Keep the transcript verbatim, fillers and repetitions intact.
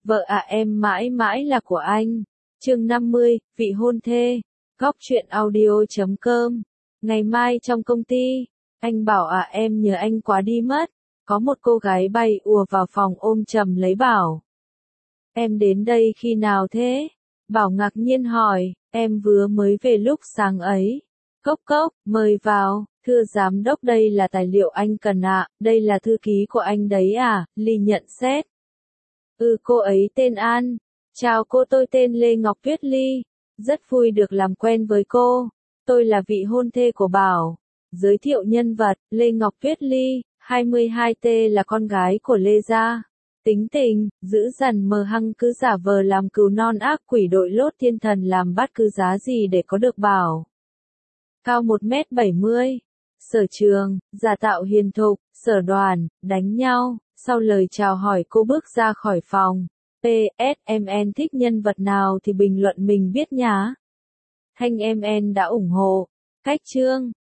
Vợ à em mãi mãi là của anh. Chương năm mươi, vị hôn thê. Góc truyện audio chấm com. Ngày mai trong công ty, anh bảo à em nhớ anh quá đi mất. Có một cô gái bay ùa vào phòng ôm chầm lấy Bảo. Em đến đây khi nào thế? Bảo ngạc nhiên hỏi, em vừa mới về lúc sáng ấy. Cốc cốc, mời vào, thưa giám đốc đây là tài liệu anh cần ạ, đây là thư ký của anh đấy à, Ly nhận xét. Ừ cô ấy tên An. Chào cô tôi tên Lê Ngọc Tuyết Ly. Rất vui được làm quen với cô. Tôi là vị hôn thê của Bảo. Giới thiệu nhân vật, Lê Ngọc Tuyết Ly, hai mươi hai tuổi là con gái của Lê Gia. Tính tình, dữ dằn mờ hăng cứ giả vờ làm cừu non ác quỷ đội lốt thiên thần làm bắt cứ giá gì để có được Bảo. Cao một mét bảy mươi. Sở trường, giả tạo hiền thục, sở đoàn, đánh nhau. Sau lời chào hỏi cô bước ra khỏi phòng. pê ét em en thích nhân vật nào thì bình luận mình biết nhá. Thanh em en đã ủng hộ. Cách chương.